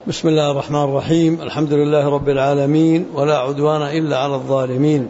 بسم الله الرحمن الرحيم. الحمد لله رب العالمين، ولا عدوان إلا على الظالمين،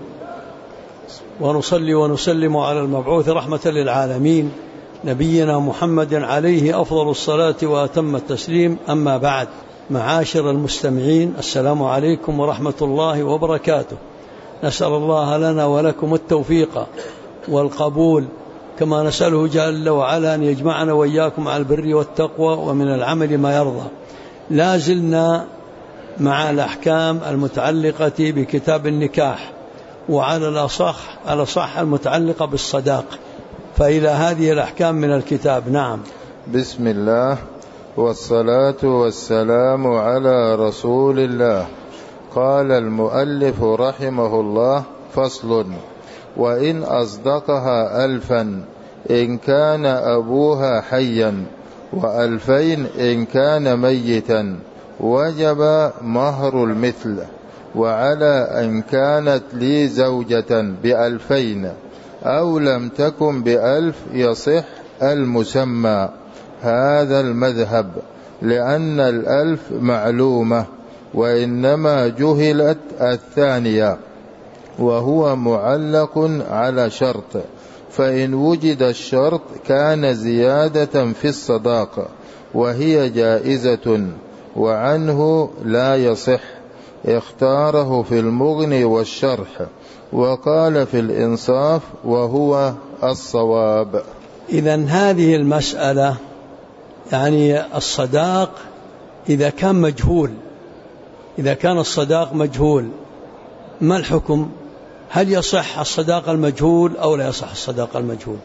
ونصلي ونسلم على المبعوث رحمة للعالمين نبينا محمد عليه أفضل الصلاة وأتم التسليم. أما بعد، معاشر المستمعين، السلام عليكم ورحمة الله وبركاته. نسأل الله لنا ولكم التوفيق والقبول، كما نسأله جل وعلا أن يجمعنا وإياكم على البر والتقوى ومن العمل ما يرضى. لا زلنا مع الأحكام المتعلقة بكتاب النكاح، وعلى الأصح المتعلقة بالصداق. فإلى هذه الأحكام من الكتاب. نعم. بسم الله والصلاة والسلام على رسول الله. قال المؤلف رحمه الله: فصل: وإن أصدقها 1000 إن كان أبوها حيا، و2000 إن كان ميتا، وجب مهر المثل. وعلى أن كانت لي زوجة 2000 أو لم تكن 1000 يصح المسمى. هذا المذهب، لأن 1000 معلومة، وإنما جهلت الثانية، وهو معلق على شرط، فإن وجد الشرط كان زيادة في الصداق، وهي جائزة، وعنه لا يصح. اختاره في المغني والشرح، وقال في الإنصاف، وهو الصواب. إذن هذه المسألة، يعني الصداق إذا كان مجهول، إذا كان الصداق مجهول، ما الحكم؟ هل يصح الصداق المجهول أو لا يصح الصداق المجهول؟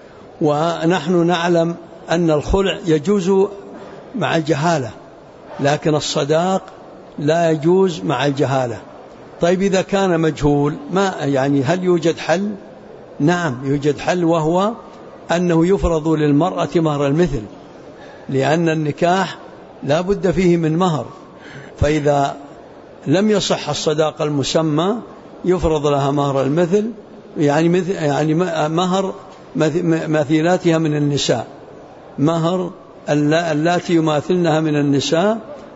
ونحن نعلم أن الخلع يجوز مع الجهالة، لكن الصداق لا يجوز مع الجهالة. طيب إذا كان مجهول، ما يعني هل يوجد حل؟ نعم يوجد حل، وهو أنه يفرض للمرأة مهر المثل، لأن النكاح لا بد فيه من مهر. فإذا لم يصح الصداق المسمى يفرض لها مهر المثل، يعني مهر مثيلاتها من النساء، مهر اللاتي يماثلنها من النساء،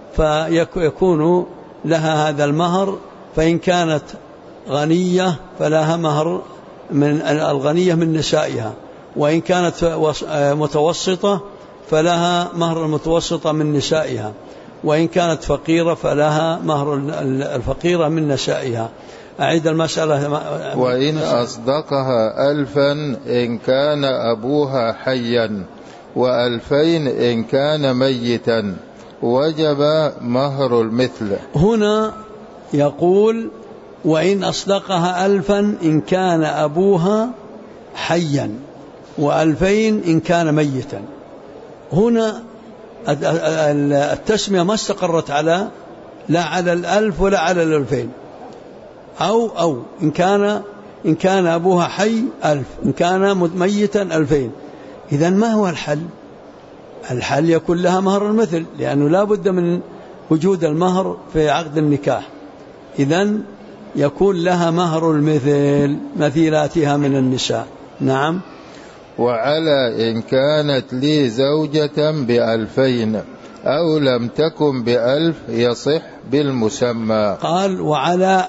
فيكون لها هذا المهر. فإن كانت غنية فلها مهر من الغنية من نسائها، وإن كانت متوسطة فلها مهر المتوسطة من نسائها، وإن كانت فقيرة فلها مهر الفقيرة من نسائها. أعيد المسألة. وإن أصدقها 1000 إن كان أبوها حيا، و2000 إن كان ميتا، وجب مهر المثل. هنا يقول: وإن أصدقها 1000 إن كان أبوها حيا، و2000 إن كان ميتا. هنا التسمية ما استقرت لا على 1000 ولا على 2000. أو إن كان أبوها حي 1000، إن كان ميتا 2000. إذن ما هو الحل؟ الحل يكون لها مهر المثل، لأنه لا بد من وجود المهر في عقد النكاح. إذن يكون لها مهر المثل مثيلاتها من النساء. نعم. وعلى إن كانت لي زوجة 2000 أو لم تكن 1000 يصح بالمسمى. قال: وعلى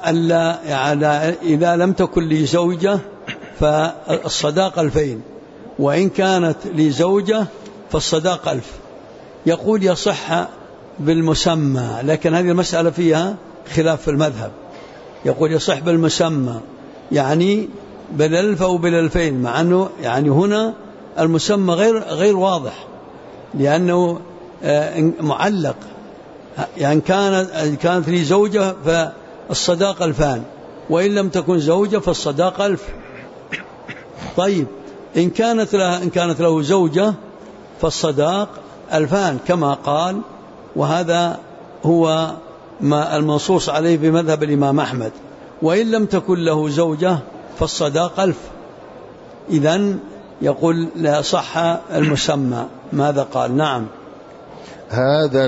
إذا لم تكن لي زوجة فالصداق 2000، وإن كانت لي زوجة فالصداق 1000. يقول يصح بالمسمى، لكن هذه المسألة فيها خلاف في المذهب. يقول يصح بالمسمى، يعني بال1000 أو بال2000، مع أنه يعني هنا المسمى غير واضح، لأنه معلق. يعني كانت لي زوجة فالصداق 2000، وإن لم تكن زوجة فالصداق 1000. طيب إن كانت له زوجة فالصداق 2000 كما قال، وهذا هو ما المنصوص عليه بمذهب الإمام أحمد. وإن لم تكن له زوجة فالصداق 1000. إذن يقول لا صح المسمى. ماذا قال؟ نعم. هذا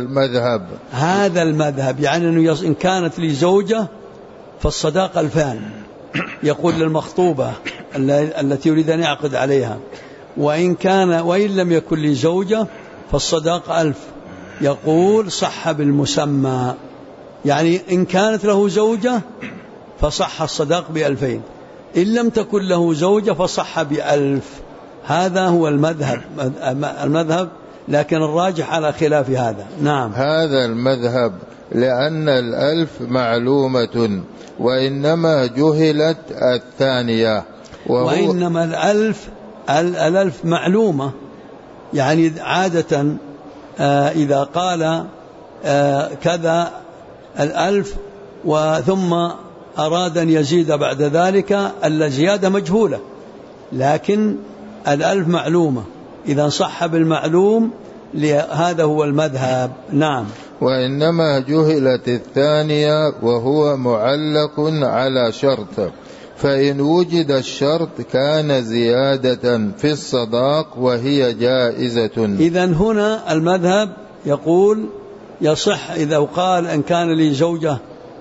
المذهب، يعني أنه إن كانت لي زوجة فالصداق 2000، يقول للمخطوبة التي يريد أن يعقد عليها. وإن لم يكن لي زوجة فالصداق 1000. يقول صح بالمسمى، يعني إن كانت له زوجة فصح الصداق ب2000، إن لم تكن له زوجة فصح ب1000. هذا هو المذهب، لكن الراجح على خلاف هذا. نعم، هذا المذهب لأن 1000 معلومة، وإنما جهلت الثانية، وإنما الألف معلومة، يعني عادة إذا قال كذا 1000 وثم أراد أن يزيد بعد ذلك، الزيادة مجهولة، لكن 1000 معلومة، إذا صح بالمعلوم هذا هو المذهب. نعم، وإنما جهلت الثانية وهو معلق على شرط، فإن وجد الشرط كان زيادة في الصداق وهي جائزة. إذن هنا المذهب يقول يصح إذا قال إن كان لي زوجة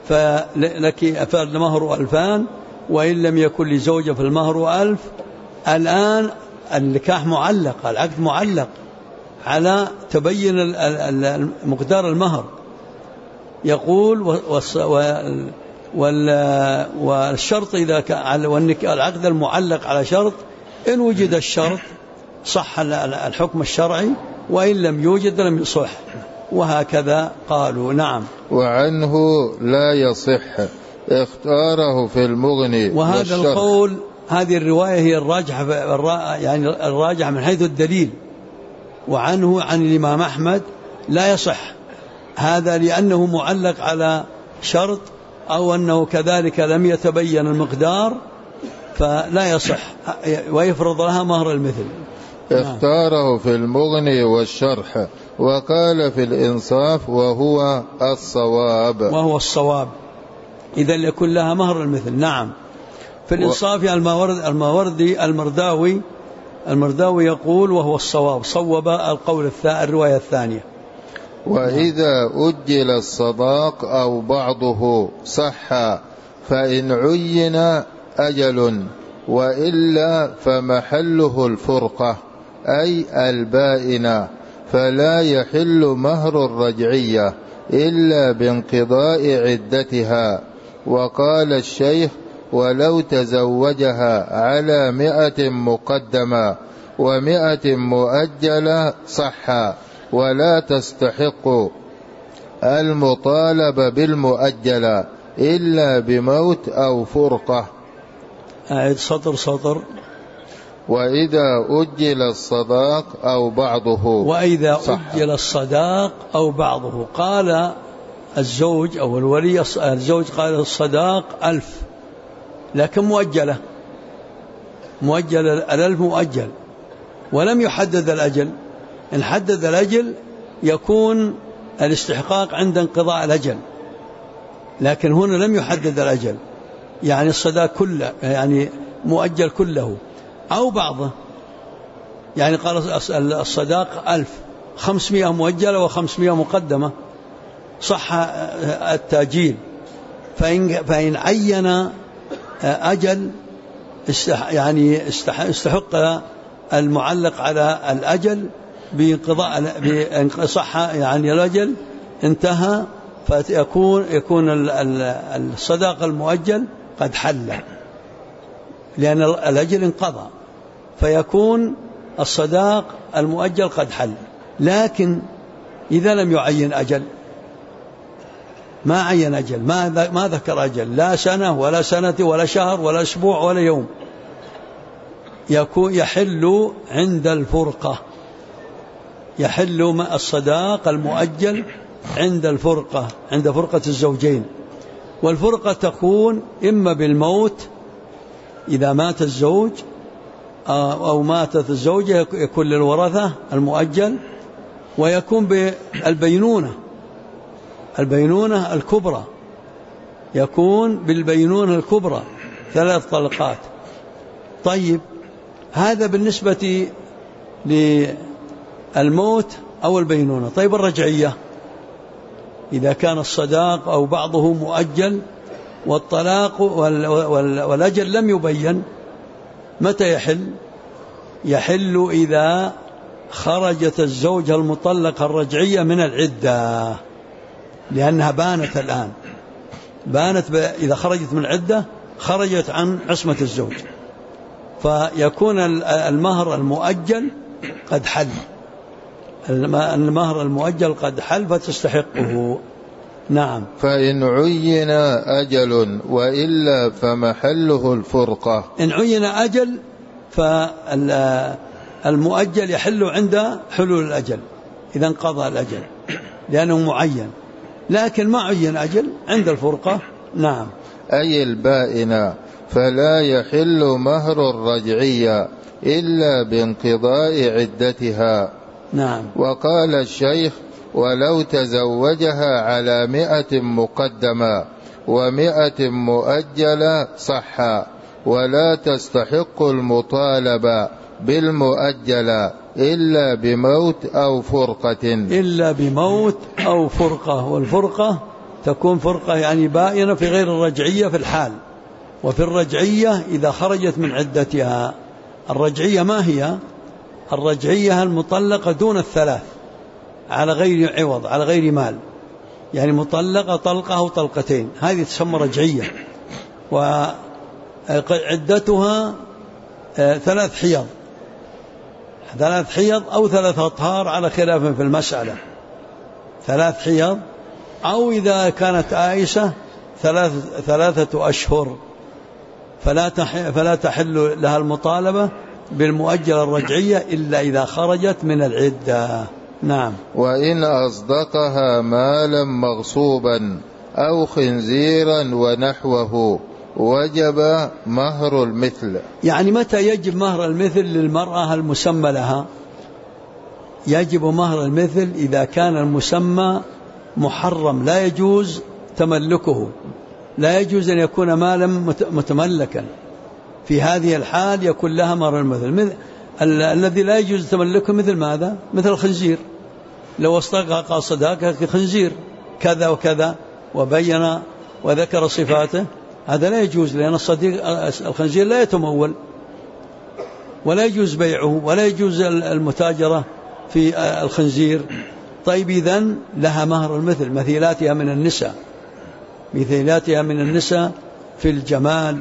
فالمهر 2000، وإن لم يكن لي زوجة فالمهر 1000. الآن النكاح معلق، العقد معلق على تبين مقدار المهر. يقول والشرط إذا كان العقد المعلق على شرط، إن وجد الشرط صح الحكم الشرعي، وإن لم يوجد لم يصح، وهكذا قالوا. نعم، وعنه لا يصح، اختاره في المغني. وهذا القول، هذه الرواية هي الراجحة، يعني الراجح من حيث الدليل. وعنه عن الإمام أحمد لا يصح هذا، لأنه معلق على شرط، أو أنه كذلك لم يتبين المقدار، فلا يصح، ويفرض لها مهر المثل. اختاره في المغني والشرح، وقال في الإنصاف وهو الصواب. إذا يكون لها مهر المثل. نعم، في الإنصاف المرداوي يقول وهو الصواب، صوب القول الرواية الثانية. وإذا أجل الصداق أو بعضه صح، فإن عين أجل، وإلا فمحله الفرقة أي البائنة، فلا يحل مهر الرجعية إلا بانقضاء عدتها. وقال الشيخ ولو تزوجها على 100 مقدمة و100 مؤجلة صح، ولا تستحق المطالبة بالمؤجلة إلا بموت أو فرقة. أعد سطر. وإذا أجل الصداق أو بعضه. وإذا أجل الصداق أو بعضه، قال الزوج أو الولي، الزوج قال الصداق 1000، لكن مؤجلة 1000 مؤجل، ولم يحدد الأجل. إن حدد الأجل يكون الاستحقاق عند انقضاء الأجل، لكن هنا لم يحدد الأجل، يعني الصداق كله، يعني مؤجل كله أو بعضه. يعني قال الصداق 1000، 500 مؤجلة و500 مقدمة، صح التأجيل. فإن عين أجل يعني استحق المعلق على الأجل بانقضاء صح، يعني الأجل انتهى، فيكون الصداق المؤجل قد حل، لأن الأجل انقضى، فيكون الصداق المؤجل قد حل. لكن إذا لم يعين أجل، ما عين أجل، ما ذكر أجل، لا سنة ولا سنة ولا شهر ولا أسبوع ولا يوم، يحل عند الفرقة، يحل الصداق المؤجل عند الفرقة، عند فرقة الزوجين. والفرقة تكون إما بالموت إذا مات الزوج، أو ماتت الزوجة، يكون للورثة المؤجل، ويكون بالبينونة، البينونة الكبرى، يكون بالبينونة الكبرى 3 طلقات. طيب، هذا بالنسبة للموت أو البينونة. طيب، الرجعية إذا كان الصداق أو بعضه مؤجل والطلاق والأجل لم يبين، متى يحل؟ يحل إذا خرجت الزوجة المطلقة الرجعية من العدة، لأنها بانت الآن، بانت إذا خرجت من العدة خرجت عن عصمة الزوج، فيكون المهر المؤجل قد حل، المهر المؤجل قد حل فتستحقه. نعم. فإن عين أجل وإلا فمحله الفرقة. إن عين أجل فالمؤجل يحل عند حلول الأجل إذا انقضى الأجل لأنه معين، لكن ما عين أجل عند الفرقة. نعم. أي البائنة فلا يحل مهر الرجعية إلا بانقضاء عدتها. نعم. وقال الشيخ: ولو تزوجها على 100 مقدمة و100 مؤجلة صحا، ولا تستحق المطالبة بالمؤجلة إلا بموت أو فرقة. إلا بموت أو فرقة، والفرقة تكون فرقة يعني بائنة في غير الرجعية في الحال، وفي الرجعية إذا خرجت من عدتها. الرجعية ما هي؟ الرجعية المطلقة دون الثلاث على غير عوض، على غير مال، يعني مطلقة طلقة أو طلقتين، هذه تسمى رجعية، وعدتها 3 حيض، 3 حيض أو 3 أطهار على خلاف في المسألة، 3 حيض، أو إذا كانت آيسة 3 أشهر، فلا تحل لها المطالبة بالمؤجلة الرجعية إلا إذا خرجت من العدة. نعم. وإن أصدقها مالا مغصوبا أو خنزيرا ونحوه وجب مهر المثل. يعني متى يجب مهر المثل للمرأة المسمى لها؟ يجب مهر المثل إذا كان المسمى محرم لا يجوز تملكه، لا يجوز أن يكون مالا متملكا، في هذه الحال يكون لها مهر المثل. الذي لا يجوز تملكه مثل ماذا؟ مثل الخنزير، لو استغرق صداقة خنزير كذا وكذا وبين وذكر صفاته، هذا لا يجوز، لأن الخنزير لا يتمول ولا يجوز بيعه ولا يجوز المتاجرة في الخنزير. طيب إذن لها مهر المثل، مثيلاتها من النساء، مثيلاتها من النساء في الجمال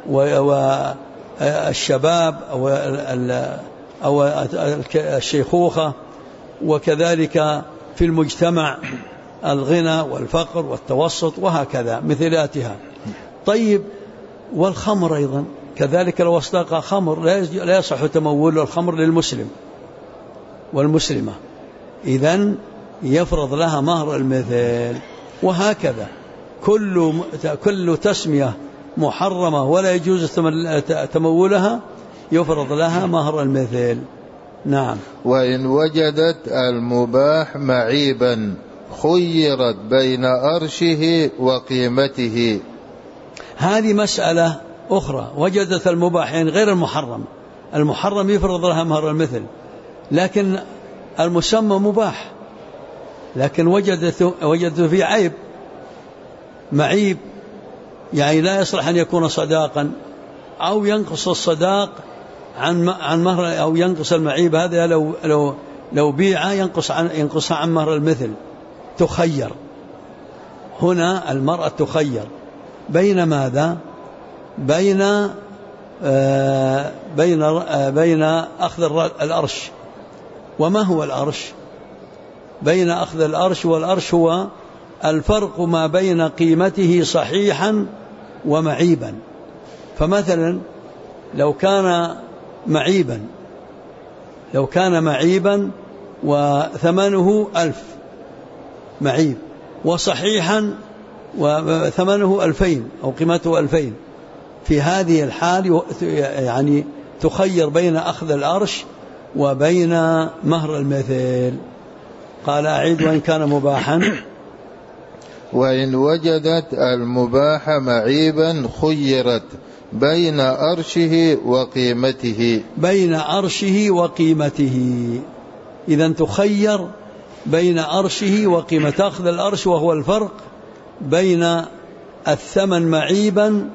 والشباب أو الشيخوخة، وكذلك في المجتمع الغنى والفقر والتوسط وهكذا مثيلاتها. طيب والخمر أيضا كذلك، لو أصدق خمر لا يصح تمول الخمر للمسلم والمسلمة، إذن يفرض لها مهر المثل. وهكذا كل تسمية محرمة ولا يجوز تمولها يفرض لها مهر المثل. نعم. وإن وجدت المباح معيبا خيرت بين أرشه وقيمته. هذه مسألة أخرى، وجدت المباح يعني غير المحرم، المحرم يفرض لها مهر المثل، لكن المسمى مباح، لكن وجدت فيه عيب، معيب، يعني لا يصلح أن يكون صداقا، أو ينقص الصداق عن مهر، أو ينقص المعيب هذا لو بيع ينقص عن مهر المثل، تخير. هنا المرأة تخير بين ماذا؟ بين أخذ الأرش. وما هو الأرش؟ بين أخذ الأرش، والأرش هو الفرق ما بين قيمته صحيحا ومعيبا. فمثلا لو كان معيبا وثمنه 1000 معيب، وصحيحا وثمنه 2000 أو قيمته 2000، في هذه الحال يعني تخير بين أخذ الأرش وبين مهر المثل. قال أعيد: وإن كان مباحا. وإن وجدت المباح معيبا خيرت بين أرشه وقيمته. بين أرشه وقيمته، إذن تخير بين أرشه وقيمة. أخذ الأرش وهو الفرق بين الثمن معيبا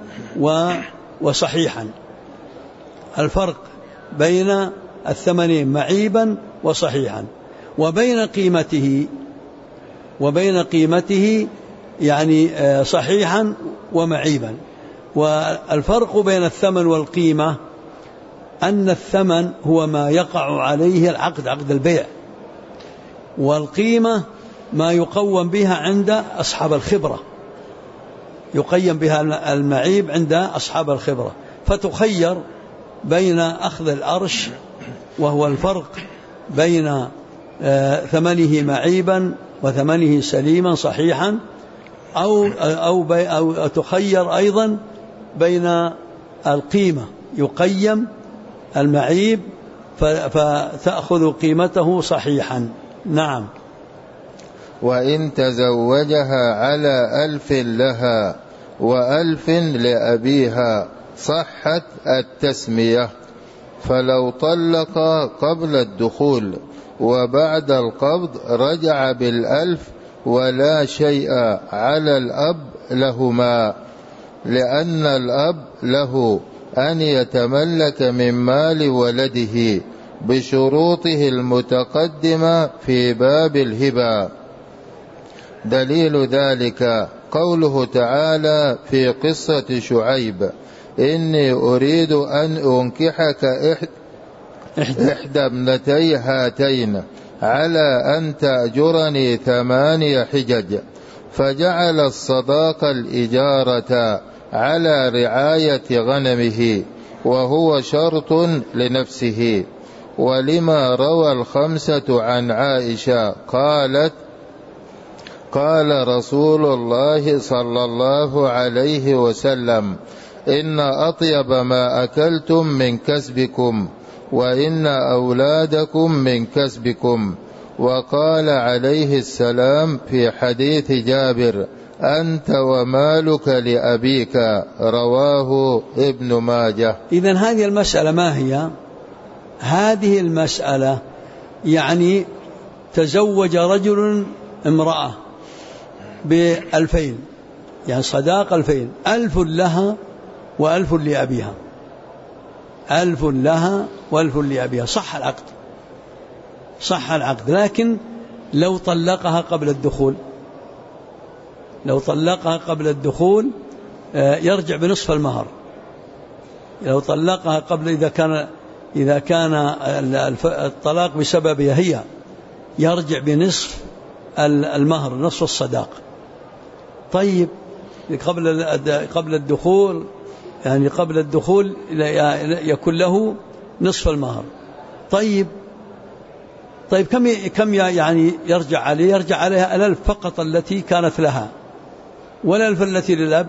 وصحيحا، الفرق بين الثمنين معيبا وصحيحا، وبين قيمته يعني صحيحا ومعيبا. والفرق بين الثمن والقيمة أن الثمن هو ما يقع عليه العقد، عقد البيع، والقيمة ما يقوم بها عند أصحاب الخبرة، يقيم بها المعيب عند أصحاب الخبرة. فتخير بين أخذ الأرش وهو الفرق بين ثمنه معيبا وثمنه سليما صحيحا، أو تخير أيضا بين القيمة، يقيم المعيب فتأخذ قيمته صحيحا. نعم. وإن تزوجها على 1000 لها و1000 لأبيها صحت التسمية. فلو طلق قبل الدخول وبعد القبض رجع بال1000 ولا شيء على الأب لهما، لأن الأب له أن يتملك من مال ولده بشروطه المتقدمة في باب الهبة. دليل ذلك قوله تعالى في قصة شعيب: إني أريد أن أنكحك إحدى ابنتي هاتين على أن تأجرني 8 حجج، فجعل الصداق الإجارة على رعاية غنمه، وهو شرط لنفسه. ولما روى 5 عن عائشة قالت: قال رسول الله صلى الله عليه وسلم: إن أطيب ما أكلتم من كسبكم، وإن أولادكم من كسبكم. وقال عليه السلام في حديث جابر: أنت ومالك لأبيك، رواه ابن ماجه. إذن هذه المسألة ما هي؟ هذه المسألة يعني تزوج رجل امرأة ب2000، يعني صداق 2000، 1000 لها و1000 لأبيها، 1000 لها و1000 لأبيها، صح العقد، صح العقد. لكن لو طلقها قبل الدخول، لو طلقها قبل الدخول يرجع بنصف المهر. لو طلقها قبل، إذا كان الطلاق بسببها هي، يرجع بنصف المهر، نصف الصداق. طيب قبل الدخول، يعني قبل الدخول يكون له نصف المهر. طيب كم يعني يرجع عليه؟ يرجع عليها 1000 فقط التي كانت لها، وال1000 التي للأب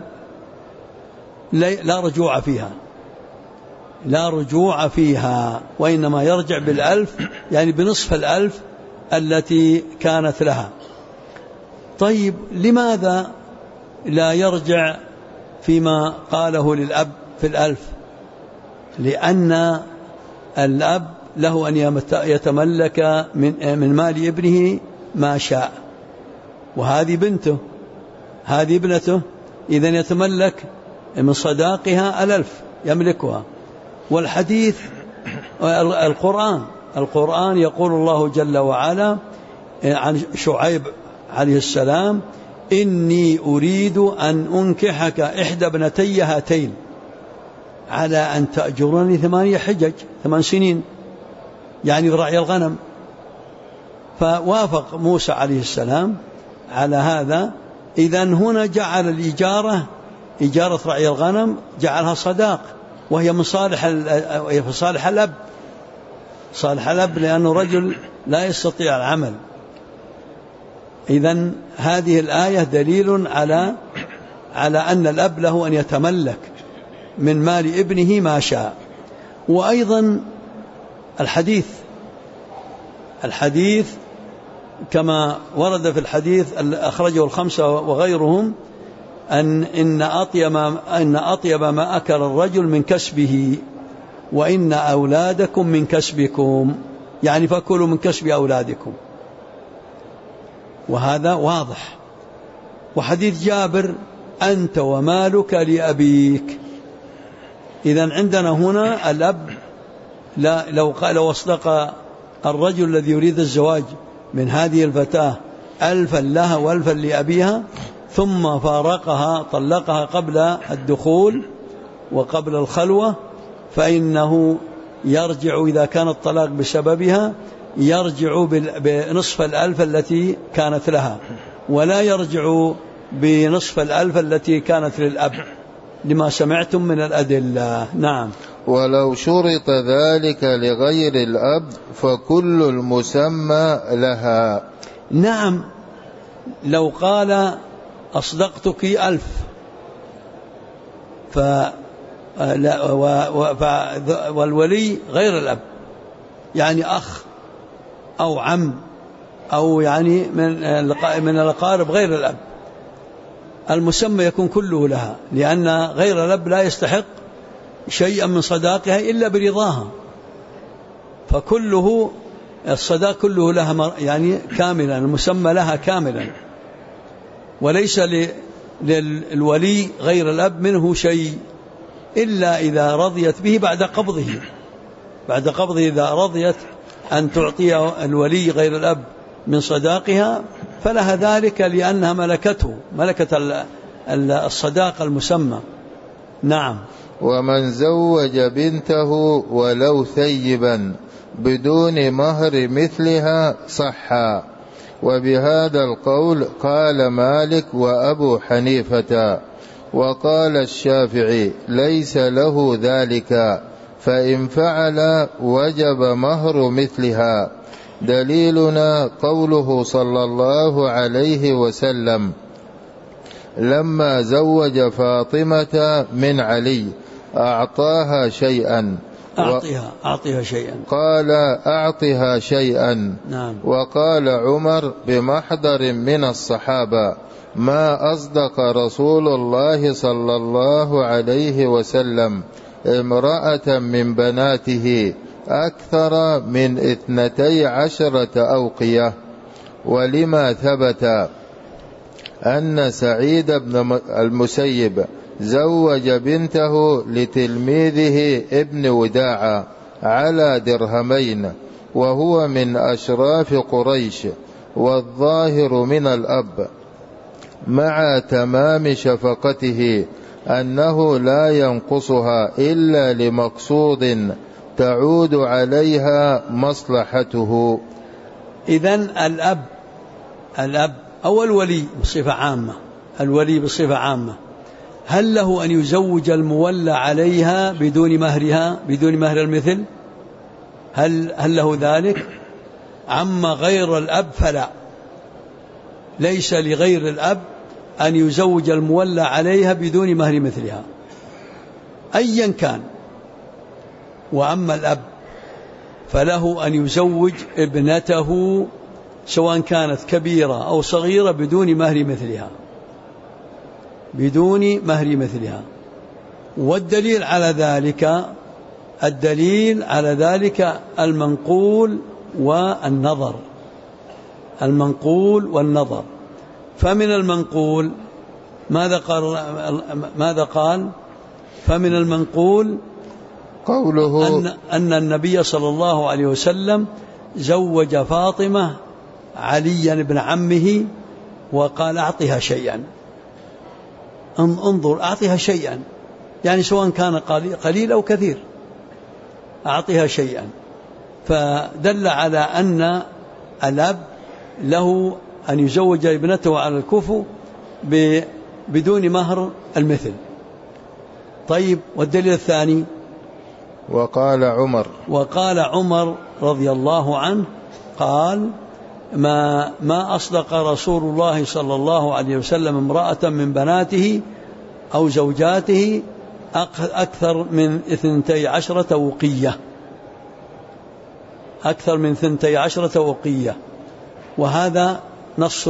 لا رجوع فيها، لا رجوع فيها، وإنما يرجع بال1000، يعني بنصف 1000 التي كانت لها. طيب لماذا لا يرجع فيما قاله للأب في 1000؟ لأن الأب له أن يتملك من مال ابنه ما شاء، وهذه بنته، هذه ابنته، إذن يتملك من صداقها 1000 يملكها. والحديث القرآن يقول الله جل وعلا عن شعيب عليه السلام: إني أريد أن أنكحك إحدى ابنتي هاتين على أن تأجرني 8 حجج، 8 سنين، يعني برعي الغنم. فوافق موسى عليه السلام على هذا. إذن هنا جعل الإجارة، إجارة رعي الغنم، جعلها صداق، وهي من صالح الأب، صالح الأب، لأنه رجل لا يستطيع العمل. إذن هذه الآية دليل على أن الأب له أن يتملك من مال ابنه ما شاء. وأيضا الحديث كما ورد في الحديث أخرجه 5 وغيرهم: إن أطيب ما أكل الرجل من كسبه، وإن أولادكم من كسبكم، يعني فكلوا من كسب أولادكم. وهذا واضح. وحديث جابر: أنت ومالك لأبيك. إذن عندنا هنا الأب لو أصدق الرجل الذي يريد الزواج من هذه الفتاة 1000 لها و1000 لأبيها ثم فارقها طلقها قبل الدخول وقبل الخلوة، فإنه يرجع إذا كان الطلاق بسببها يرجع بنصف 1000 التي كانت لها، ولا يرجع بنصف 1000 التي كانت للأب، لما سمعتم من الأدلة. نعم. ولو شرط ذلك لغير الأب فكل المسمى لها. نعم، لو قال أصدقتك 1000 والولي غير الأب، يعني أخ أو عم أو يعني من الأقارب غير الأب، المسمى يكون كله لها، لأن غير الأب لا يستحق شيئا من صداقها إلا برضاها، فكله الصداق كله لها يعني كاملا، المسمى لها كاملا، وليس للولي غير الأب منه شيء إلا إذا رضيت به بعد قبضه إذا رضيت أن تعطي الولي غير الأب من صداقها فلها ذلك، لأنها ملكة الصداق المسمى. نعم. ومن زوج بنته ولو ثيبا بدون مهر مثلها صحا، وبهذا القول قال مالك وأبو حنيفة، وقال الشافعي ليس له ذلك، فإن فعل وجب مهر مثلها. دليلنا قوله صلى الله عليه وسلم لما زوج فاطمة من علي أعطاها شيئا، أعطيها شيئا، قال أعطها شيئا. نعم. وقال عمر بمحضر من الصحابة ما أصدق رسول الله صلى الله عليه وسلم امرأة من بناته أكثر من 12 أوقية. ولما ثبت أن سعيد بن المسيب زوج بنته لتلميذه ابن وداعة على درهمين، وهو من أشراف قريش والظاهر من الأب، مع تمام شفقته أنه لا ينقصها إلا لمقصود تعود عليها مصلحته. إذن الأب أو الولي بصفة عامة هل له أن يزوج المولى عليها بدون مهر المثل؟ هل له ذلك؟ عما غير الأب فلا، ليس لغير الأب أن يزوج المولى عليها بدون مهر مثلها أيا كان. وأما الأب فله أن يزوج ابنته سواء كانت كبيرة أو صغيرة بدون مهر مثلها. والدليل على ذلك المنقول والنظر. فمن المنقول ماذا قال؟ فمن المنقول قوله أن النبي صلى الله عليه وسلم زوج فاطمة عليا بن عمه وقال أعطها شيئا. انظر، أعطها شيئا، يعني سواء كان قليل أو كثير أعطها شيئا، فدل على أن الأب له أن يزوج ابنته على الكفء بدون مهر المثل. طيب، والدليل الثاني؟ وقال عمر رضي الله عنه قال ما أصدق رسول الله صلى الله عليه وسلم امرأة من بناته أو زوجاته أكثر من 12 وقية. وهذا نص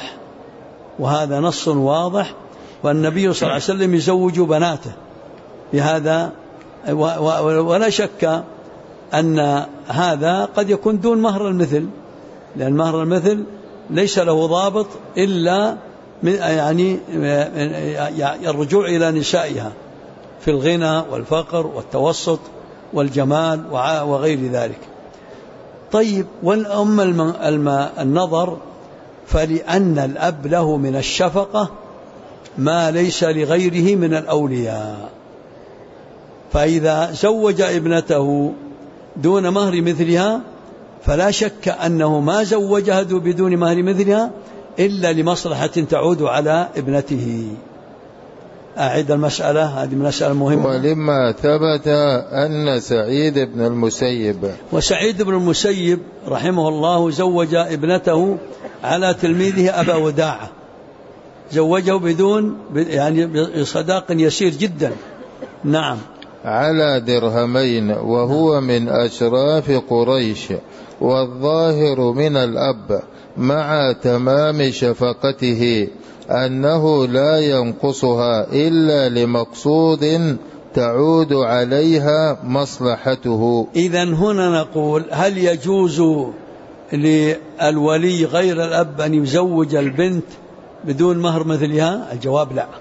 واضح، والنبي صلى الله عليه وسلم يزوج بناته بهذا، ولا شك أن هذا قد يكون دون مهر المثل، لأن مهر المثل ليس له ضابط إلا يعني الرجوع إلى نسائها في الغنى والفقر والتوسط والجمال وغير ذلك. طيب، والأم النظر، فلأن الأب له من الشفقة ما ليس لغيره من الأولياء، فإذا زوج ابنته دون مهر مثلها فلا شك أنه ما زوجها بدون مهر مثلها إلا لمصلحة تعود على ابنته. أعيد المسألة، هذه مسألة مهمة. ولما ثبت أن سعيد بن المسيب، وسعيد بن المسيب رحمه الله زوج ابنته على تلميذه أبا وداعة، زوجه بدون يعني بصداق يسير جدا. نعم. على درهمين، وهو من أشراف قريش، والظاهر من الأب مع تمام شفقته أنه لا ينقصها إلا لمقصود تعود عليها مصلحته. إذن هنا نقول: هل يجوز للولي غير الأب أن يزوج البنت بدون مهر مثلها؟ الجواب لا،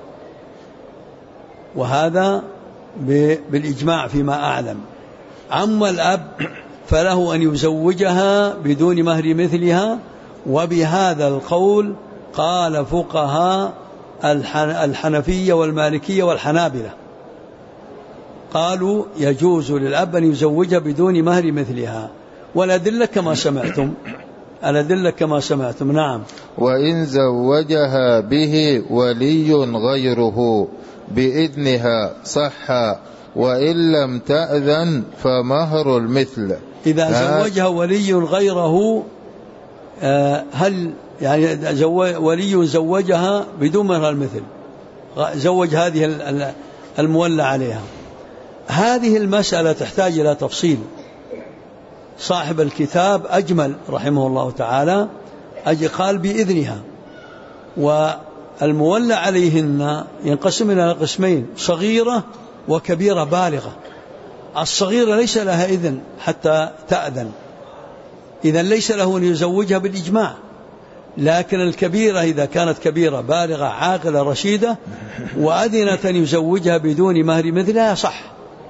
وهذا بالإجماع فيما أعلم. أما الأب فله أن يزوجها بدون مهر مثلها، وبهذا القول قال فقهاء الحنفية والمالكية والحنابلة، قالوا يجوز للأب أن يزوجها بدون مهر مثلها، والأدلة كما سمعتم، الأدلة كما سمعتم. نعم. وإن زوجها به ولي غيره بإذنها صح، وإن لم تأذن فمهر المثل. إذا زوجها ولي غيره، هل يعني ولي زوجها بدون مهر المثل، زوج هذه المولى عليها؟ هذه المسألة تحتاج إلى تفصيل. صاحب الكتاب أجمل رحمه الله تعالى، قال بإذنها. والمولى عليهن ينقسم إلى قسمين: صغيرة وكبيرة بالغة. الصغيرة ليس لها إذن حتى تأذن، إذن ليس له أن يزوجها بالإجماع. لكن الكبيرة إذا كانت كبيرة بالغة عاقلة رشيدة وأذنت أن يزوجها بدون مهر مثلها صح،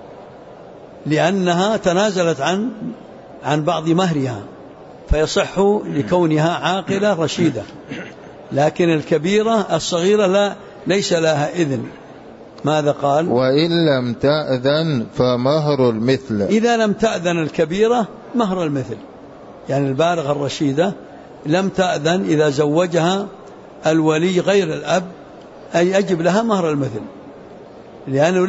لأنها تنازلت عن بعض مهرها، فيصح لكونها عاقلة رشيدة. لكن الكبيرة الصغيرة ليس لها إذن. ماذا قال؟ وإن لم تأذن فمهر المثل. إذا لم تأذن الكبيرة مهر المثل، يعني البالغة الرشيدة لم تأذن إذا زوجها الولي غير الأب أي يجب لها مهر المثل، لأنه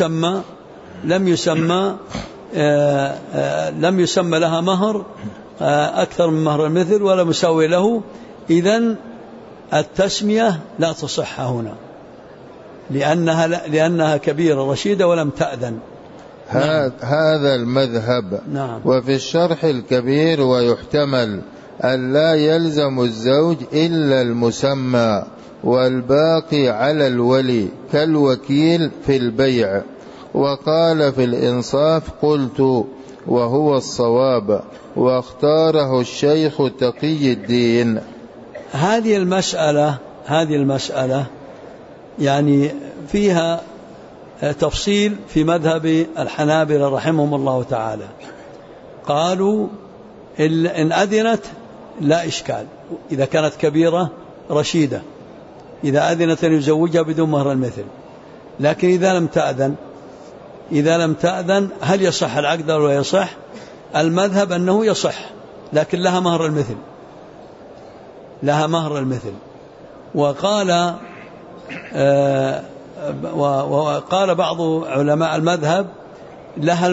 لم يسمى لها مهر أكثر من مهر المثل ولا مساوي له. إذن التسمية لا تصح هنا، لأنها كبيرة رشيدة ولم تأذن. هذا المذهب. نعم. وفي الشرح الكبير: ويحتمل أن لا يلزم الزوج إلا المسمى، والباقي على الولي كالوكيل في البيع. وقال في الإنصاف: قلت وهو الصواب، واختاره الشيخ تقي الدين. هذه المسألة يعني فيها تفصيل في مذهب الحنابلة رحمهم الله تعالى. قالوا إن أذنت لا إشكال، إذا كانت كبيرة رشيدة، إذا أذنت أن يزوجها بدون مهر المثل. لكن إذا لم تأذن هل يصح العقد ولا يصح؟ المذهب أنه يصح، لكن لها مهر المثل. وقال بعض علماء المذهب: لها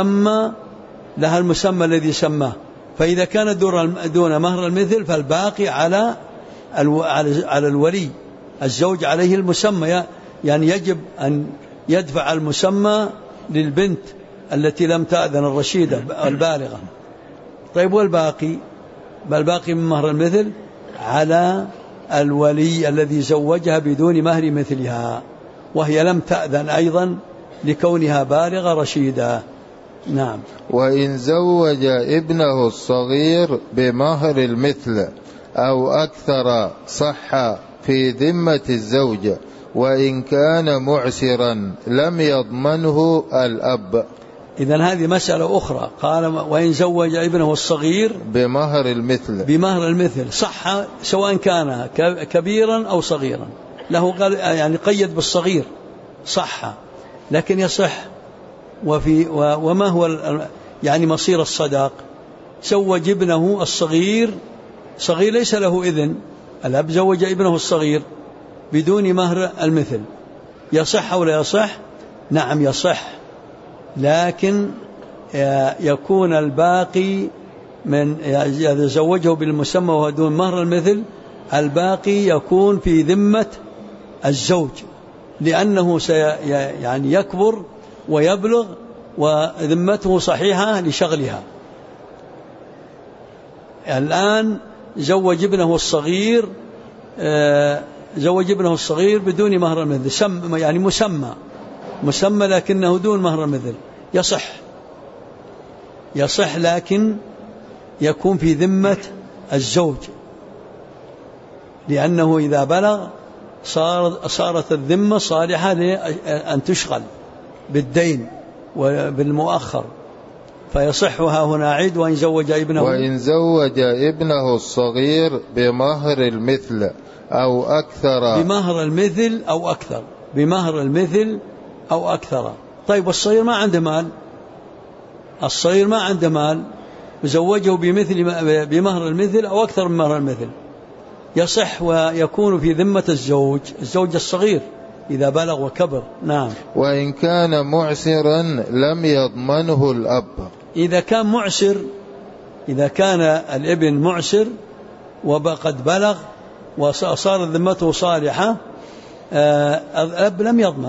المسمى الذي سماه، فإذا كانت دون مهر المثل فالباقي على الولي، الزوج عليه المسمى، يعني يجب أن يدفع المسمى للبنت التي لم تأذن الرشيدة البالغة. طيب، والباقي من مهر المثل على الولي الذي زوجها بدون مهر مثلها، وهي لم تأذن أيضا لكونها بالغة رشيدة. نعم. وإن زوج ابنه الصغير بمهر المثل أو أكثر صح في ذمة الزوج، وإن كان معسرا لم يضمنه الأب. إذن هذه مسألة أخرى. قال وإن زوج ابنه الصغير بمهر المثل صح، سواء كان كبيرا أو صغيرا، له قال يعني قيد بالصغير صح، لكن يصح. وما هو يعني مصير الصداق؟ زوج ابنه الصغير، صغير ليس له إذن، الأب زوج ابنه الصغير بدون مهر المثل، يصح أو لا يصح؟ نعم يصح، لكن يكون الباقي من إذا زوجه بالمسمى وهو دون مهر المثل، الباقي يكون في ذمة الزوج، لأنه يعني يكبر ويبلغ وذمته صحيحة لشغلها. الآن زوج ابنه الصغير بدون مهر المثل، يعني مسمى لكنه دون مهر المثل، يصح لكن يكون في ذمة الزوج، لأنه إذا بلغ صارت الذمة صالحة لأن تشغل بالدين وبالمؤخر، فيصحها هنا عيد. وإن زوج ابنه الصغير بمهر المثل أو أكثر. طيب والصغير ما عنده مال، وزوجه بمهر المثل أو أكثر من مهر المثل، يصح ويكون في ذمة الزوج الصغير إذا بلغ وكبر. نعم. وإن كان معسرا لم يضمنه الأب. إذا كان الابن معسر وقد بلغ وصار ذمته صالحة، الأب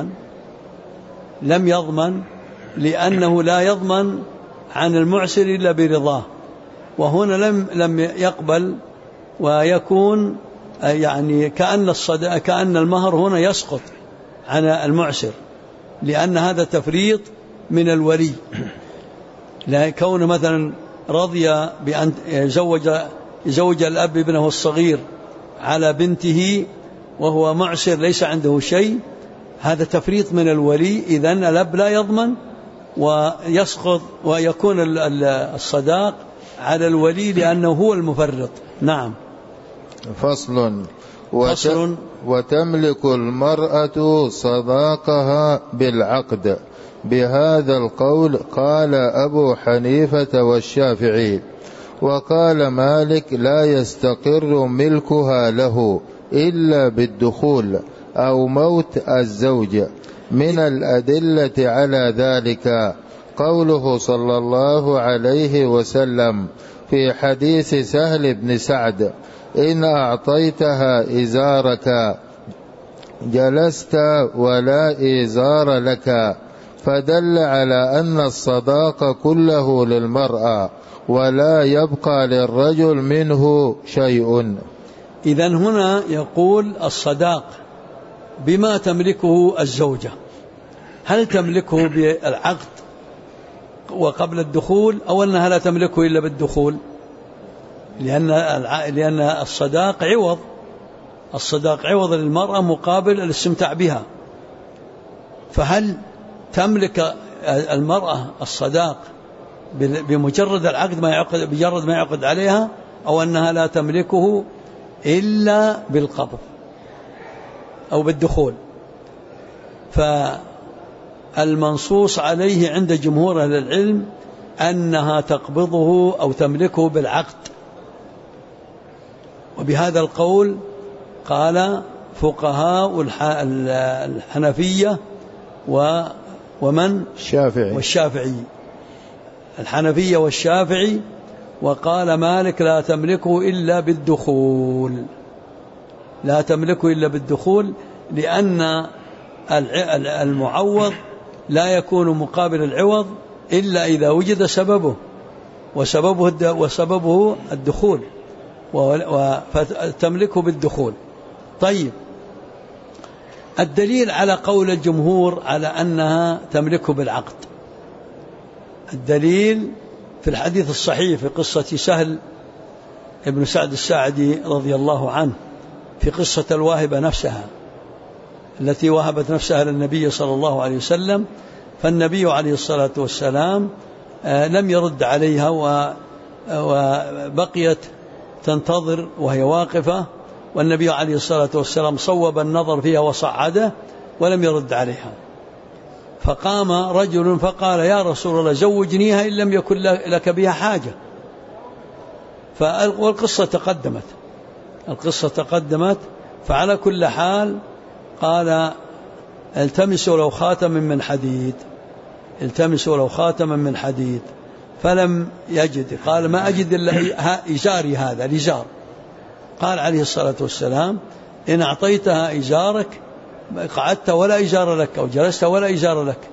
لم يضمن، لأنه لا يضمن عن المعسر إلا برضاه، وهنا لم يقبل، ويكون يعني كأن المهر هنا يسقط عن المعسر، لأن هذا تفريط من الولي. لا كون مثلا رضي بأن يزوج الأب ابنه الصغير على بنته وهو معسر ليس عنده شيء، هذا تفريط من الولي، إذن الأب لا يضمن ويسقط، ويكون الصداق على الولي لأنه هو المفرط. نعم. فصل. وتملك المرأة صداقها بالعقد. بهذا القول قال أبو حنيفة والشافعي، وقال مالك لا يستقر ملكها له إلا بالدخول أو موت الزوج. من الأدلة على ذلك قوله صلى الله عليه وسلم في حديث سهل بن سعد: إن أعطيتها إزارك جلست ولا إزار لك، فدل على أن الصداق كله للمرأة ولا يبقى للرجل منه شيء. إذن هنا يقول الصداق بما تملكه الزوجة، هل تملكه بالعقد وقبل الدخول، أو أنها لا تملكه إلا بالدخول؟ لأن الصداق عوض للمرأة مقابل الاستمتاع بها، فهل تملك المرأة الصداق بمجرد العقد بمجرد ما يعقد عليها، أو أنها لا تملكه إلا بالقبض أو بالدخول؟ فالمنصوص عليه عند جمهور أهل العلم أنها تقبضه أو تملكه بالعقد، وبهذا القول قال فقهاء الحنفية ومن والشافعي، الحنفية والشافعي، وقال مالك لا تملكه إلا بالدخول، لأن المعوض لا يكون مقابل العوض إلا إذا وجد سببه، وسببه الدخول، فتملكه بالدخول. طيب، الدليل على قول الجمهور على أنها تملكه بالعقد، الدليل في الحديث الصحيح في قصة سهل ابن سعد الساعدي رضي الله عنه، في قصة الواهبة نفسها التي وهبت نفسها للنبي صلى الله عليه وسلم، فالنبي عليه الصلاة والسلام لم يرد عليها وبقيت تنتظر وهي واقفة، والنبي عليه الصلاة والسلام صوب النظر فيها وصعده ولم يرد عليها. فقام رجل فقال: يا رسول الله زوجنيها إن لم يكن لك بها حاجة. والقصة تقدمت. فعلى كل حال قال: التمسوا له خاتما من حديد، فلم يجد. قال: ما أجد إلا إزاري هذا الإزار. قال عليه الصلاة والسلام: إن أعطيتها إزارك قعدت ولا إزار لك، أو جلست ولا إزار لك.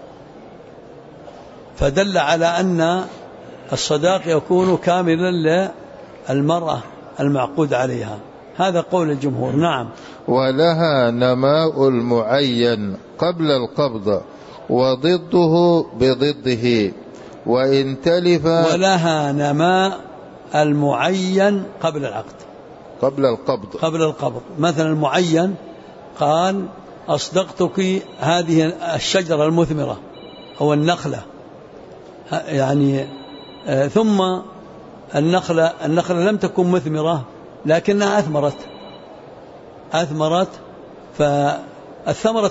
فدل على أن الصداق يكون كاملا للمرأة المعقود عليها. هذا قول الجمهور. نعم. ولها نماء المعين قبل القبض وضده بضده، وإن تلف. ولها نماء المعين قبل القبض. مثلا المعين قال: أصدقتك هذه الشجرة المثمرة أو النخلة، يعني ثم النخلة لم تكن مثمرة لكنها أثمرت، فالثمرة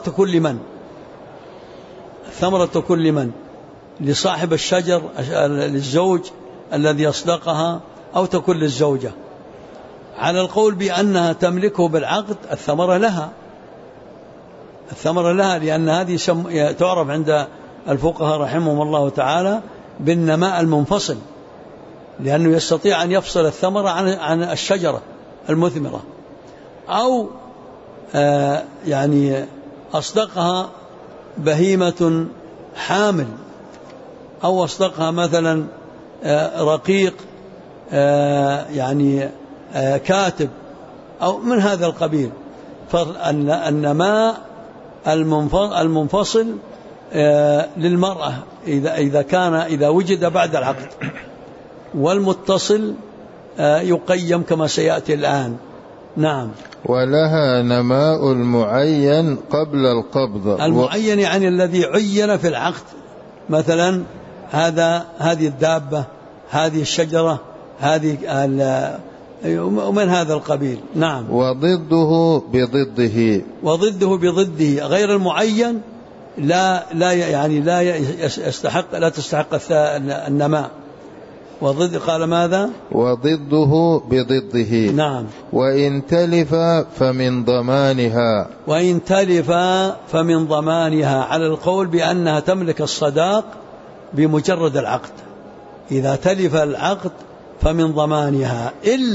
تكون لمن؟ لصاحب الشجر، للزوج الذي أصدقها، أو تكون للزوجة. على القول بأنها تملكه بالعقد الثمرة لها، لأن هذه تعرف عند الفقهاء رحمهم الله تعالى بالنماء المنفصل، لأنه يستطيع أن يفصل الثمرة عن الشجرة المثمرة. أو يعني أصدقها بهيمة حامل، أو أصدقها مثلا رقيق يعني كاتب، أو من هذا القبيل. فالنماء المنفصل للمرأة إذا وجد بعد العقد، والمتصل يقيم كما سيأتي الآن. نعم. ولها نماء المعين قبل القبض. المعين يعني الذي عين في العقد، مثلا هذه الدابة، هذه الشجرة، هذه ومن هذا القبيل. نعم. وضده بضده. غير المعين لا تستحق النماء. وضد قال ماذا؟ وضده بضده. نعم. وإن تلف فمن ضمانها على القول بأنها تملك الصداق بمجرد العقد. إذا تلف العقد فمن ضمانها،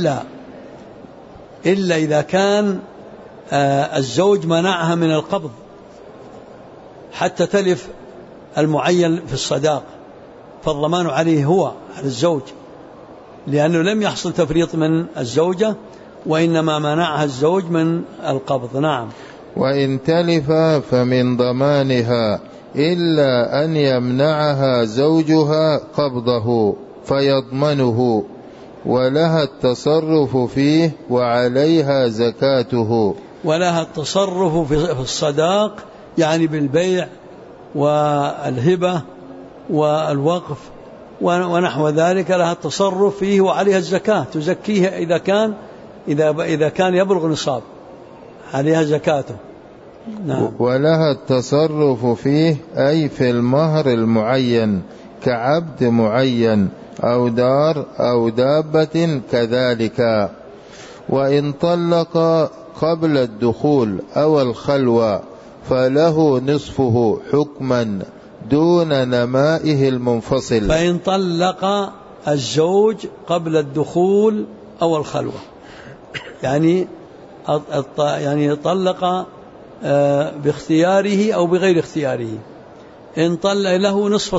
إلا إذا كان الزوج منعها من القبض حتى تلف المعين في الصداق، فالضمان عليه هو على الزوج، لأنه لم يحصل تفريط من الزوجة، وإنما منعها الزوج من القبض. نعم. وإن تلف فمن ضمانها إلا أن يمنعها زوجها قبضه فيضمنه، ولها التصرف فيه وعليها زكاته. ولها التصرف في الصداق يعني بالبيع والهبة والوقف ونحو ذلك، لها التصرف فيه وعليها الزكاة، تزكيه إذا كان يبلغ نصاب، عليها زكاته. نعم. ولها التصرف فيه أي في المهر المعين كعبد معين أو دار أو دابة كذلك. وإن طلق قبل الدخول أو الخلوة فله نصفه حكما دون نمائه المنفصل. فإن طلق الزوج قبل الدخول أو الخلوة، يعني طلق باختياره أو بغير اختياره، إن طلق له نصف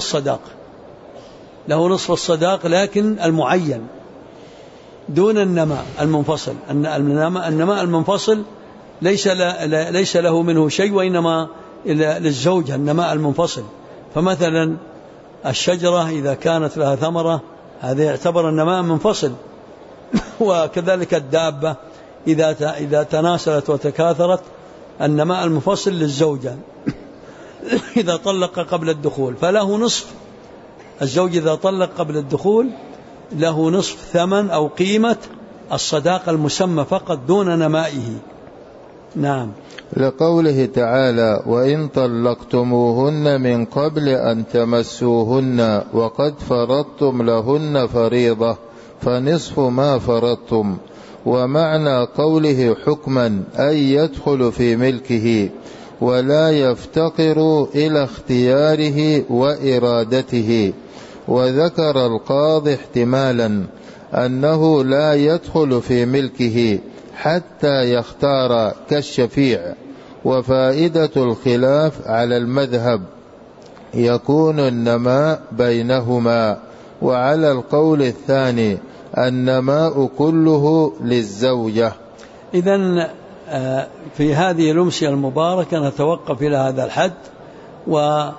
الصداق لكن المعين دون النماء المنفصل. النماء المنفصل ليس له منه شيء، وإنما للزوجة النماء المنفصل. فمثلا الشجرة إذا كانت لها ثمرة هذا يعتبر النماء منفصل، وكذلك الدابة إذا تناسلت وتكاثرت النماء المنفصل للزوجة. إذا طلق قبل الدخول فله نصف. الزوج إذا طلق قبل الدخول له نصف ثمن أو قيمة الصداق المسمى فقط دون نمائه. نعم. لقوله تعالى: وإن طلقتموهن من قبل أن تمسوهن وقد فرضتم لهن فريضة فنصف ما فرضتم. ومعنى قوله حكما أي يدخل في ملكه ولا يفتقر إلى اختياره وإرادته. وذكر القاضي احتمالا أنه لا يدخل في ملكه حتى يختار كالشفيع. وفائدة الخلاف على المذهب يكون النماء بينهما. وعلى القول الثاني النماء كله للزوجة. إذن في هذه الأمسية المباركة نتوقف إلى هذا الحد، وفي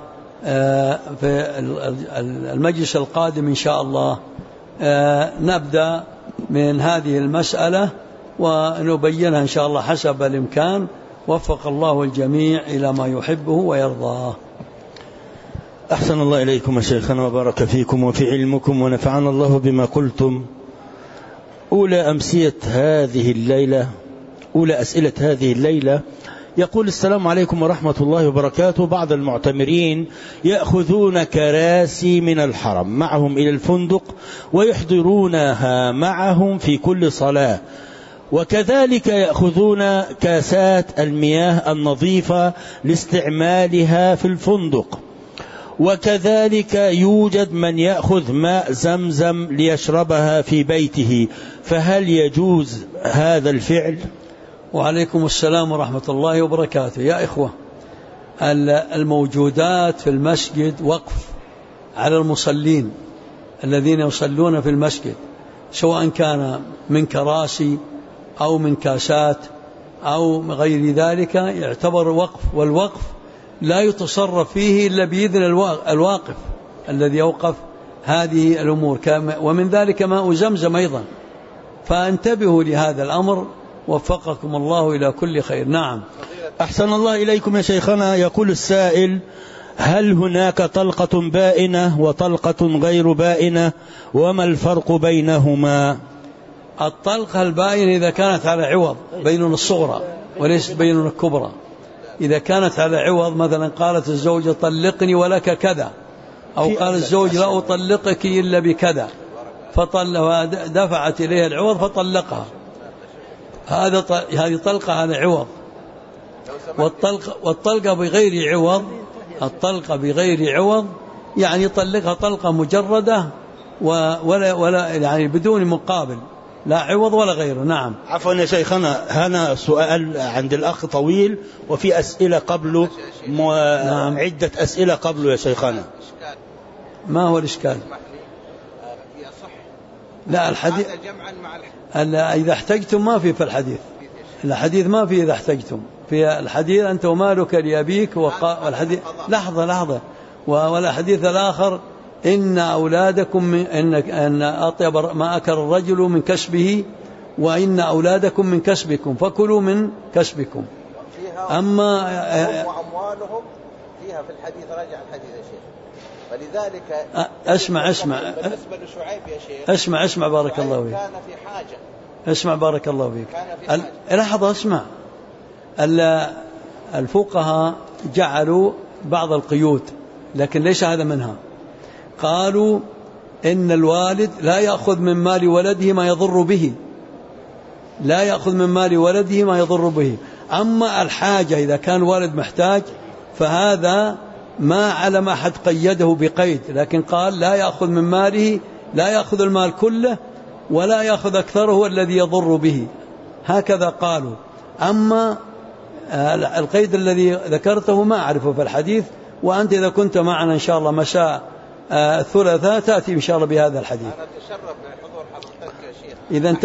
المجلس القادم إن شاء الله نبدأ من هذه المسألة ونبينها إن شاء الله حسب الإمكان. وفق الله الجميع إلى ما يحبه ويرضاه. أحسن الله إليكم شيخنا وبارك فيكم وفي علمكم ونفعنا الله بما قلتم. أولى أسئلة هذه الليلة يقول: السلام عليكم ورحمة الله وبركاته. بعض المعتمرين يأخذون كراسي من الحرم معهم إلى الفندق ويحضرونها معهم في كل صلاة، وكذلك يأخذون كاسات المياه النظيفة لاستعمالها في الفندق، وكذلك يوجد من يأخذ ماء زمزم ليشربها في بيته، فهل يجوز هذا الفعل؟ وعليكم السلام ورحمة الله وبركاته. يا إخوة، الموجودات في المسجد وقف على المصلين الذين يصلون في المسجد، سواء كان من كراسي أو من كاسات أو غير ذلك، يعتبر وقف، والوقف لا يتصرف فيه إلا بإذن الواقف الذي يوقف هذه الأمور، ومن ذلك ماء زمزم أيضا. فانتبهوا لهذا الأمر، وفقكم الله إلى كل خير. نعم. أحسن الله إليكم يا شيخنا. يقول السائل: هل هناك طلقة بائنة وطلقة غير بائنة، وما الفرق بينهما؟ الطلقة البائنة إذا كانت على عوض بين الصغرى وليست بين الكبرى. إذا كانت على عوض، مثلا قالت الزوجة طلقني ولك كذا، أو قال الزوج لا أطلقك إلا بكذا، دفعت إليها العوض فطلقها، هذه طلقة على عوض. والطلقة بغير عوض، الطلقة بغير عوض يعني طلقها طلقة مجردة ولا يعني بدون مقابل، لا عوض ولا غيره. نعم. عفوا يا شيخنا، هنا سؤال عند الأخ طويل وفي أسئلة قبله، نعم. عدة أسئلة قبله يا شيخنا. ما هو الإشكال؟ لا، الحديث إذا احتجتم ما في الحديث، الحديث ما في إذا احتجتم. في الحديث أنت ومالك لأبيك، والحديث لحظة والحديث الآخر إن أولادكم أن أطيب ما أكل الرجل من كسبه، وإن أولادكم من كسبكم فكلوا من كسبكم. أما وأموالهم فيها في الحديث، راجع الحديث يا شيخ. فلذلك اسمع بالنسبة لشعيب يا شيخ، اسمع بارك الله فيك. كان في حاجة. اسمع بارك الله فيك. لحظة، اسمع. الفقهاء جعلوا بعض القيود، لكن ليس هذا منها. قالوا إن الوالد لا يأخذ من مال ولده ما يضر به، لا يأخذ من مال ولده ما يضر به. أما الحاجة، إذا كان الوالد محتاج فهذا ما علم أحد قيده بقيد، لكن قال لا يأخذ من ماله، لا يأخذ المال كله ولا يأخذ أكثره الذي يضر به، هكذا قالوا. أما القيد الذي ذكرته ما أعرفه في الحديث، وأنت إذا كنت معنا إن شاء الله مساء الثلاثاء تأتي إن شاء الله بهذا الحديث. أنا أتشرف بحضور حضرتك يا شيخ.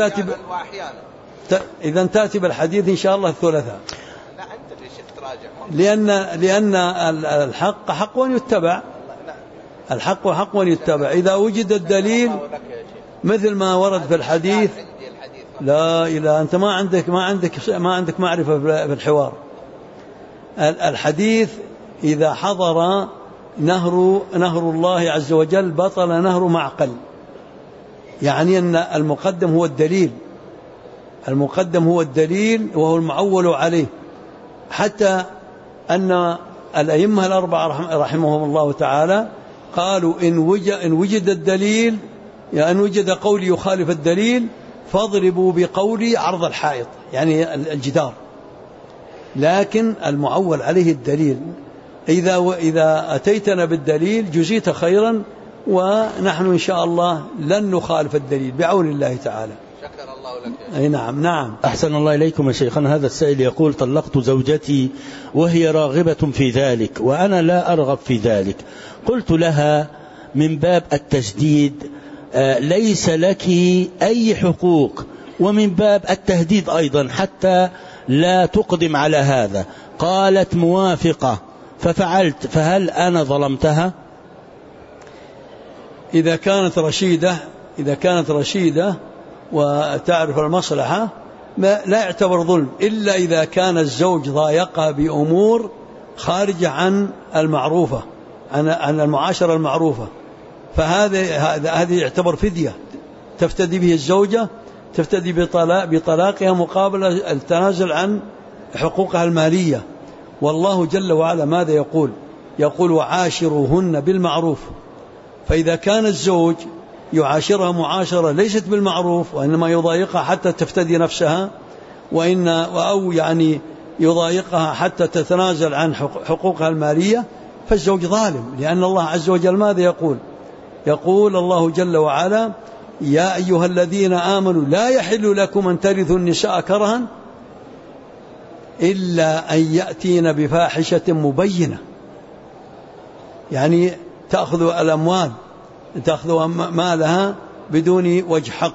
إذا تأتي بالحديث إن شاء الله الثلاثاء. لا، أنت يا شيخ تراجع. لأن الحق حق ويتبع، الحق حق ويتبع. إذا وجد الدليل مثل ما ورد في الحديث، لا إله، أنت ما عندك معرفة في الحوار. الحديث إذا حضر نهر الله عز وجل بطل نهر معقل، يعني أن المقدم هو الدليل، المقدم هو الدليل وهو المعول عليه، حتى أن الأئمة الأربعة رحمهم الله تعالى قالوا إن وجد الدليل، يعني إن وجد قول يخالف الدليل فاضربوا بقولي عرض الحائط، يعني الجدار، لكن المعول عليه الدليل. إذا أتيتنا بالدليل جزيت خيرا، ونحن إن شاء الله لن نخالف الدليل بعون الله تعالى. شكر الله لك. أي نعم. نعم. أحسن الله إليكم يا شيخنا. هذا السائل يقول: طلقت زوجتي وهي راغبة في ذلك وأنا لا أرغب في ذلك. قلت لها من باب التجديد ليس لك أي حقوق، ومن باب التهديد أيضا حتى لا تقدم على هذا. قالت موافقة ففعلت، فهل أنا ظلمتها؟ إذا كانت رشيدة وتعرف المصلحة لا يعتبر ظلم، إلا إذا كان الزوج ضايقها بأمور خارجة عن المعروفة، عن المعاشرة المعروفة، فهذا يعتبر فدية تفتدي به الزوجة، تفتدي بطلاقها مقابل التنازل عن حقوقها المالية. والله جل وعلا ماذا يقول وعاشروهن بالمعروف. فإذا كان الزوج يعاشرها معاشرة ليست بالمعروف وإنما يضايقها حتى تفتدي نفسها، أو يعني يضايقها حتى تتنازل عن حقوقها المالية، فالزوج ظالم، لأن الله عز وجل ماذا يقول الله جل وعلا: يا أيها الذين آمنوا لا يحل لكم أن ترثوا النساء كرها إلا أن يأتين بفاحشة مبينة، يعني تأخذ الأموال، تأخذ مالها بدون وجه حق.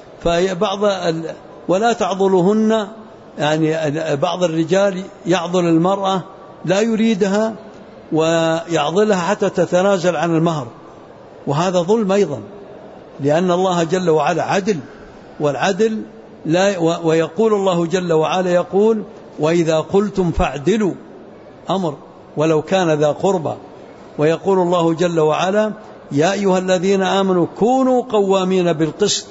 ولا تعضلهن، يعني بعض الرجال يعضل المرأة لا يريدها ويعضلها حتى تتنازل عن المهر، وهذا ظلم أيضا، لأن الله جل وعلا عدل، والعدل لا ويقول الله جل وعلا يقول: وإذا قلتم فاعدلوا، أمر ولو كان ذا قربى. ويقول الله جل وعلا: يا أيها الذين آمنوا كونوا قوامين بالقسط.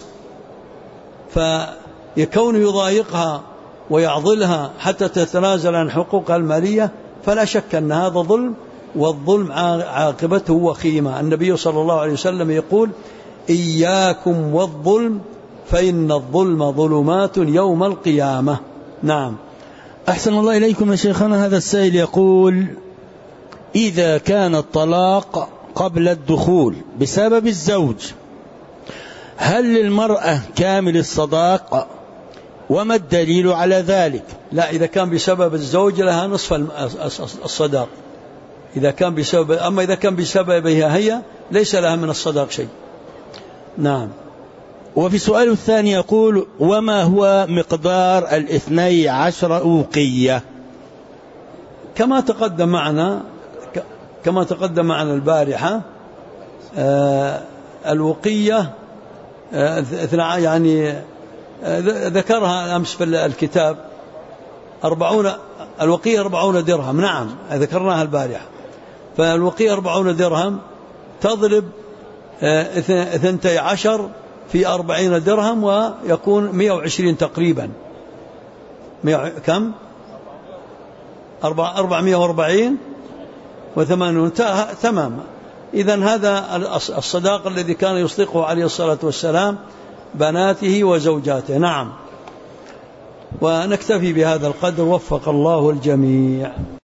فيكون يضايقها ويعضلها حتى تتنازل عن حقوقها المالية، فلا شك أن هذا ظلم، والظلم عاقبته وخيمة. النبي صلى الله عليه وسلم يقول: إياكم والظلم فإن الظلم ظلمات يوم القيامة. نعم. أحسن الله إليكم يا شيخنا. هذا السائل يقول: إذا كان الطلاق قبل الدخول بسبب الزوج، هل للمرأة كامل الصداق؟ وما الدليل على ذلك؟ لا، إذا كان بسبب الزوج لها نصف الصداق، إذا كان بسبب. أما إذا كان بسببها هي ليس لها من الصداق شيء. نعم. وفي سؤال الثاني يقول: وما هو مقدار 12 أوقية؟ كما تقدم معنا البارحة، الوقية يعني ذكرها أمس في الكتاب 40، الوقية 40 درهم. نعم، ذكرناها البارحة. فالوقية 40 درهم تضرب 12 في 40 درهم، ويكون 120 تقريبا. كم؟ 440 و80. تمام. إذن هذا الصداق الذي كان يصدقه عليه الصلاة والسلام بناته وزوجاته. نعم. ونكتفي بهذا القدر، وفق الله الجميع.